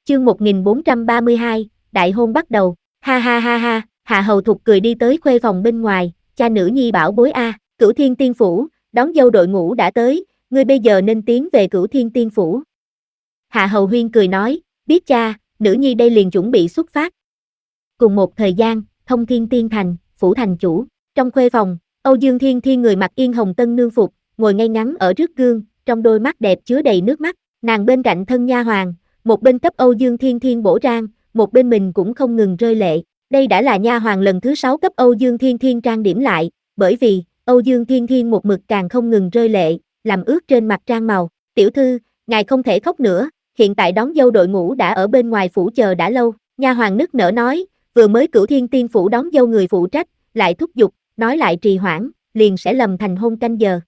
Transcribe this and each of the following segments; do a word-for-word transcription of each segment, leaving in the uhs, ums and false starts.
chương một nghìn bốn trăm ba mươi hai, đại hôn bắt đầu, ha ha ha ha, Hạ Hầu Thục cười đi tới khuê phòng bên ngoài, cha nữ nhi bảo bối a, Cửu Thiên Tiên Phủ, đón dâu đội ngũ đã tới, ngươi bây giờ nên tiến về Cửu Thiên Tiên Phủ. Hạ Hầu Huyên cười nói, biết cha, nữ nhi đây liền chuẩn bị xuất phát. Cùng một thời gian, Thông Thiên Tiên Thành, phủ thành chủ, trong khuê phòng, Âu Dương Thiên Thiên người mặc yên hồng tân nương phục, ngồi ngay ngắn ở trước gương, trong đôi mắt đẹp chứa đầy nước mắt, nàng bên cạnh thân nha hoàn, một bên cấp Âu Dương Thiên Thiên bổ trang, một bên mình cũng không ngừng rơi lệ. Đây đã là nha hoàn lần thứ sáu cấp Âu Dương Thiên Thiên trang điểm lại, bởi vì Âu Dương Thiên Thiên một mực càng không ngừng rơi lệ, làm ướt trên mặt trang màu. Tiểu thư, ngài không thể khóc nữa, hiện tại đón dâu đội ngũ đã ở bên ngoài phủ chờ đã lâu. Nha hoàn nức nở nói, vừa mới Cửu Thiên Tiên Phủ đón dâu người phụ trách, lại thúc giục, nói lại trì hoãn, liền sẽ lầm thành hôn canh giờ.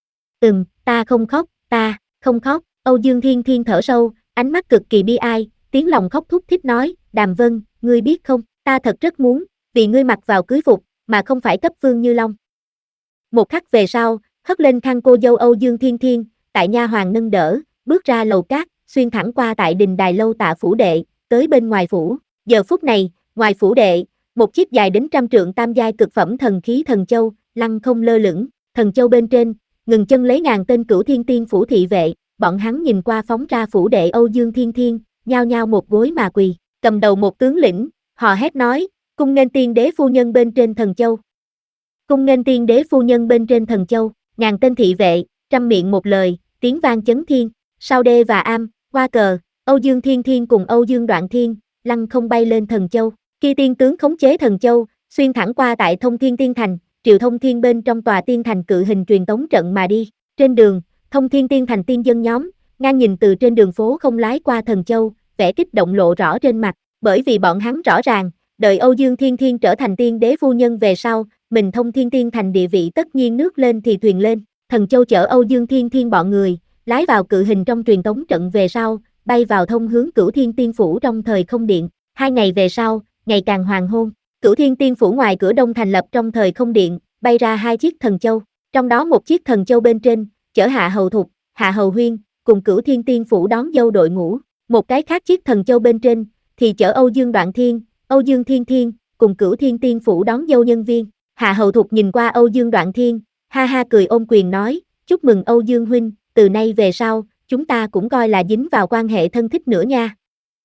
Ừm, ta không khóc, ta, không khóc. Âu Dương Thiên Thiên thở sâu, ánh mắt cực kỳ bi ai, tiếng lòng khóc thúc thích nói, Đàm Vân, ngươi biết không, ta thật rất muốn, vì ngươi mặc vào cưới phục, mà không phải cấp Vương Như Long. Một khắc về sau, hất lên khăn cô dâu Âu Dương Thiên Thiên, tại nha hoàng nâng đỡ, bước ra lầu cát, xuyên thẳng qua tại đình đài lâu Tạ phủ đệ, tới bên ngoài phủ. Giờ phút này, ngoài phủ đệ, một chiếc dài đến trăm trượng tam giai cực phẩm thần khí thần châu, lăng không lơ lửng, thần châu bên trên, ngừng chân lấy ngàn tên Cửu Thiên Tiên Phủ thị vệ, bọn hắn nhìn qua phóng ra phủ đệ Âu Dương Thiên Thiên, nhao nhao một gối mà quỳ, cầm đầu một tướng lĩnh, họ hét nói, cung nghênh tiên đế phu nhân bên trên thần châu. Cung nghênh tiên đế phu nhân bên trên thần châu, ngàn tên thị vệ, trăm miệng một lời, tiếng vang chấn thiên, sau đê và am, qua cờ, Âu Dương Thiên Thiên cùng Âu Dương Đoạn Thiên, lăng không bay lên thần châu, khi tiên tướng khống chế thần châu, xuyên thẳng qua tại Thông Thiên Tiên Thành, Triệu Thông Thiên bên trong tòa tiên thành cự hình truyền tống trận mà đi, trên đường, Thông Thiên Tiên Thành tiên dân nhóm, ngang nhìn từ trên đường phố không lái qua thần châu, vẻ kích động lộ rõ trên mặt, bởi vì bọn hắn rõ ràng, đợi Âu Dương Thiên Thiên trở thành tiên đế phu nhân về sau, mình Thông Thiên Tiên Thành địa vị tất nhiên nước lên thì thuyền lên, thần châu chở Âu Dương Thiên Thiên bọn người, lái vào cự hình trong truyền tống trận về sau, bay vào thông hướng Cửu Thiên Tiên Phủ trong thời không điện, hai ngày về sau, ngày càng hoàng hôn, Cửu Thiên Tiên Phủ ngoài cửa đông thành lập trong thời không điện, bay ra hai chiếc thần châu, trong đó một chiếc thần châu bên trên, chở Hạ Hầu Thục, Hạ Hầu Huyên, cùng Cửu Thiên Tiên Phủ đón dâu đội ngũ, một cái khác chiếc thần châu bên trên, thì chở Âu Dương Đoạn Thiên, Âu Dương Thiên Thiên, cùng Cửu Thiên Tiên Phủ đón dâu nhân viên. Hạ Hầu Thục nhìn qua Âu Dương Đoạn Thiên, ha ha cười ôm quyền nói, chúc mừng Âu Dương huynh, từ nay về sau, chúng ta cũng coi là dính vào quan hệ thân thích nữa nha.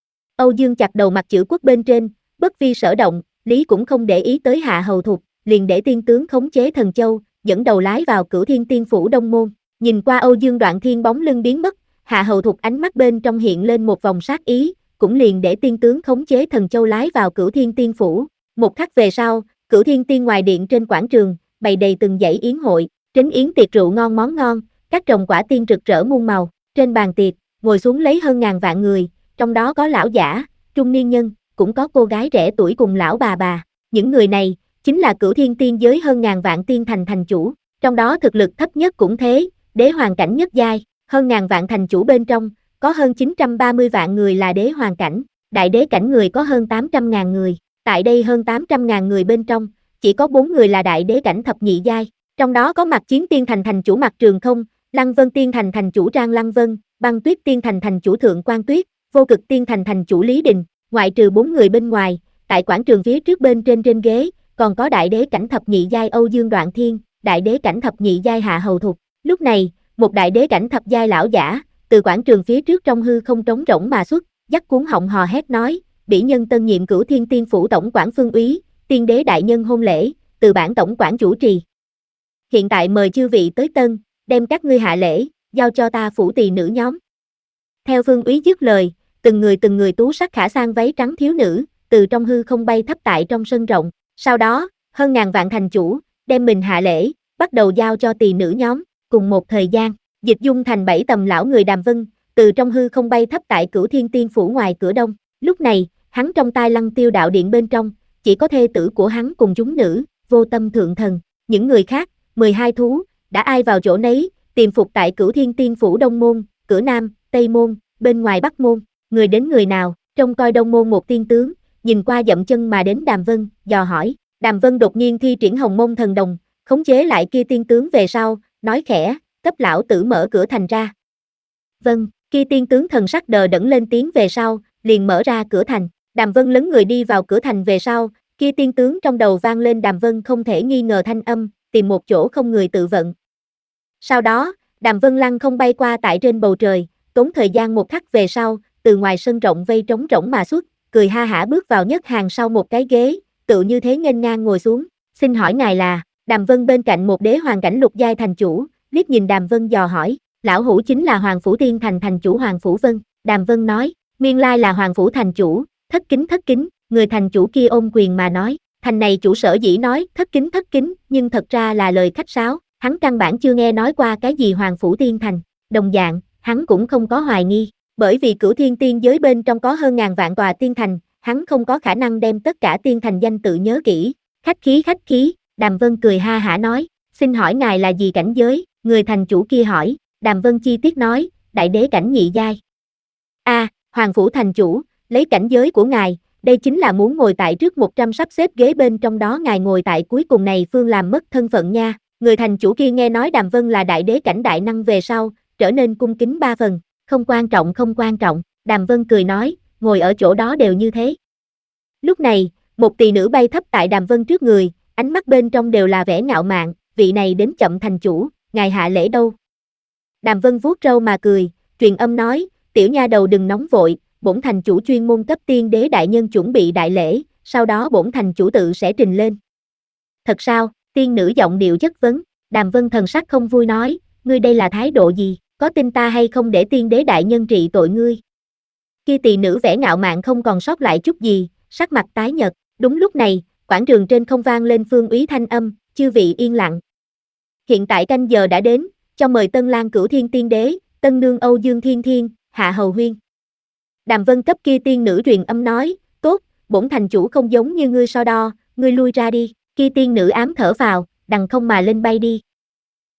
Âu Dương chặt đầu mặt chữ quốc bên trên, bất vi sở động, lý cũng không để ý tới Hạ Hầu Thục, liền để tiên tướng khống chế thần châu, dẫn đầu lái vào Cửu Thiên Tiên Phủ đông môn. Nhìn qua Âu Dương Đoạn Thiên bóng lưng biến mất, Hạ Hầu Thục ánh mắt bên trong hiện lên một vòng sát ý, cũng liền để tiên tướng khống chế thần châu lái vào Cửu Thiên Tiên Phủ. Một khắc về sau, Cửu Thiên Tiên ngoài điện trên quảng trường, bày đầy từng dãy yến hội, trấn yến tiệc rượu ngon món ngon, các trồng quả tiên rực rỡ muôn màu. Trên bàn tiệc, ngồi xuống lấy hơn ngàn vạn người, trong đó có lão giả, trung niên nhân, cũng có cô gái trẻ tuổi cùng lão bà bà. Những người này, chính là Cửu Thiên Tiên giới hơn ngàn vạn tiên thành thành chủ, trong đó thực lực thấp nhất cũng thế, đế hoàng cảnh nhất giai, hơn ngàn vạn thành chủ bên trong, có hơn chín trăm ba mươi vạn người là đế hoàng cảnh, đại đế cảnh người có hơn tám trăm ngàn người, tại đây hơn tám trăm ngàn người bên trong, chỉ có bốn người là đại đế cảnh thập nhị giai, trong đó có Mạc Chiến Tiên Thành thành chủ Mạc Trường Không, Lăng Vân Tiên Thành thành chủ Trang Lăng Vân, Băng Tuyết Tiên Thành thành chủ Thượng Quan Tuyết, Vô Cực Tiên Thành thành chủ Lý Đình, ngoại trừ bốn người bên ngoài, tại quảng trường phía trước bên trên trên ghế, còn có đại đế cảnh thập nhị giai Âu Dương Đoạn Thiên, đại đế cảnh thập nhị giai Hạ Hầu Thục. Lúc này, một đại đế cảnh thập giai lão giả, từ quảng trường phía trước trong hư không trống rỗng mà xuất, dắt cuốn họng hò hét nói, bỉ nhân tân nhiệm Cửu Thiên Tiên Phủ tổng quản Phương Úy, tiên đế đại nhân hôn lễ, từ bản tổng quản chủ trì. Hiện tại mời chư vị tới tân, đem các ngươi hạ lễ, giao cho ta phủ tỳ nữ nhóm. Theo Phương Úy dứt lời, từng người từng người tú sắc khả sang váy trắng thiếu nữ, từ trong hư không bay thấp tại trong sân rộng. Sau đó, hơn ngàn vạn thành chủ, đem mình hạ lễ, bắt đầu giao cho tỳ nữ nhóm. Cùng một thời gian, Dịch Dung thành bảy tầm lão người Đàm Vân, từ trong hư không bay thấp tại Cửu Thiên Tiên Phủ ngoài cửa đông. Lúc này, hắn trong tai Lăng Tiêu đạo điện bên trong, chỉ có thê tử của hắn cùng chúng nữ, Vô Tâm thượng thần. Những người khác, mười hai thú, đã ai vào chỗ nấy, tiềm phục tại Cửu Thiên Tiên Phủ đông môn, cửa nam, tây môn, bên ngoài bắc môn. Người đến người nào, trông coi đông môn một tiên tướng, nhìn qua dậm chân mà đến Đàm Vân, dò hỏi. Đàm Vân đột nhiên thi triển Hồng Môn thần đồng, khống chế lại kia tiên tướng về sau, nói khẽ, cấp lão tử mở cửa thành ra. Vâng, kia tiên tướng thần sắc đờ đẫn lên tiếng về sau, liền mở ra cửa thành. Đàm Vân lấn người đi vào cửa thành về sau, kia tiên tướng trong đầu vang lên Đàm Vân không thể nghi ngờ thanh âm, tìm một chỗ không người tự vận. Sau đó, Đàm Vân lăng không bay qua tại trên bầu trời, tốn thời gian một khắc về sau, từ ngoài sân rộng vây trống rỗng mà xuất, cười ha hả bước vào nhất hàng sau một cái ghế, tự như thế nghênh ngang ngồi xuống. Xin hỏi ngài là? Đàm Vân bên cạnh một đế hoàng cảnh lục giai thành chủ, liếc nhìn Đàm Vân dò hỏi, lão hủ chính là Hoàng Phủ Tiên Thành thành chủ Hoàng Phủ Vân. Đàm Vân nói, nguyên lai là Hoàng Phủ thành chủ, thất kính thất kính. Người thành chủ kia ôm quyền mà nói, thành này chủ sở dĩ nói thất kính thất kính, nhưng thật ra là lời khách sáo, hắn căn bản chưa nghe nói qua cái gì Hoàng Phủ Tiên Thành. Đồng dạng, hắn cũng không có hoài nghi, bởi vì Cửu Thiên tiên giới bên trong có hơn ngàn vạn tòa tiên thành, hắn không có khả năng đem tất cả tiên thành danh tự nhớ kỹ. Khách khí khách khí, Đàm Vân cười ha hả nói, xin hỏi ngài là gì cảnh giới? Người thành chủ kia hỏi, Đàm Vân chi tiết nói, đại đế cảnh nhị giai. A, à, Hoàng Phủ thành chủ, lấy cảnh giới của ngài, đây chính là muốn ngồi tại trước một trăm sắp xếp ghế bên trong đó ngài ngồi tại cuối cùng này phương làm mất thân phận nha. Người thành chủ kia nghe nói Đàm Vân là đại đế cảnh đại năng về sau, trở nên cung kính ba phần, không quan trọng không quan trọng, Đàm Vân cười nói, ngồi ở chỗ đó đều như thế. Lúc này, một tỳ nữ bay thấp tại Đàm Vân trước người, ánh mắt bên trong đều là vẻ ngạo mạn, vị này đến chậm thành chủ, ngài hạ lễ đâu? Đàm Vân vuốt râu mà cười, truyền âm nói, tiểu nha đầu đừng nóng vội, bổn thành chủ chuyên môn cấp tiên đế đại nhân chuẩn bị đại lễ, sau đó bổn thành chủ tự sẽ trình lên. Thật sao? Tiên nữ giọng điệu chất vấn, Đàm Vân thần sắc không vui nói, ngươi đây là thái độ gì, có tin ta hay không để tiên đế đại nhân trị tội ngươi? Kia tỳ nữ vẻ ngạo mạn không còn sót lại chút gì, sắc mặt tái nhợt. Đúng lúc này, quảng trường trên không vang lên phương úy thanh âm, chư vị yên lặng. Hiện tại canh giờ đã đến, cho mời Tân Lang Cửu Thiên tiên đế, Tân nương Âu Dương Thiên Thiên, hạ hầu huyên. Đàm Vân cấp kia tiên nữ truyền âm nói, tốt, bổn thành chủ không giống như ngươi so đo, ngươi lui ra đi. Kia tiên nữ ám thở vào, đằng không mà lên bay đi.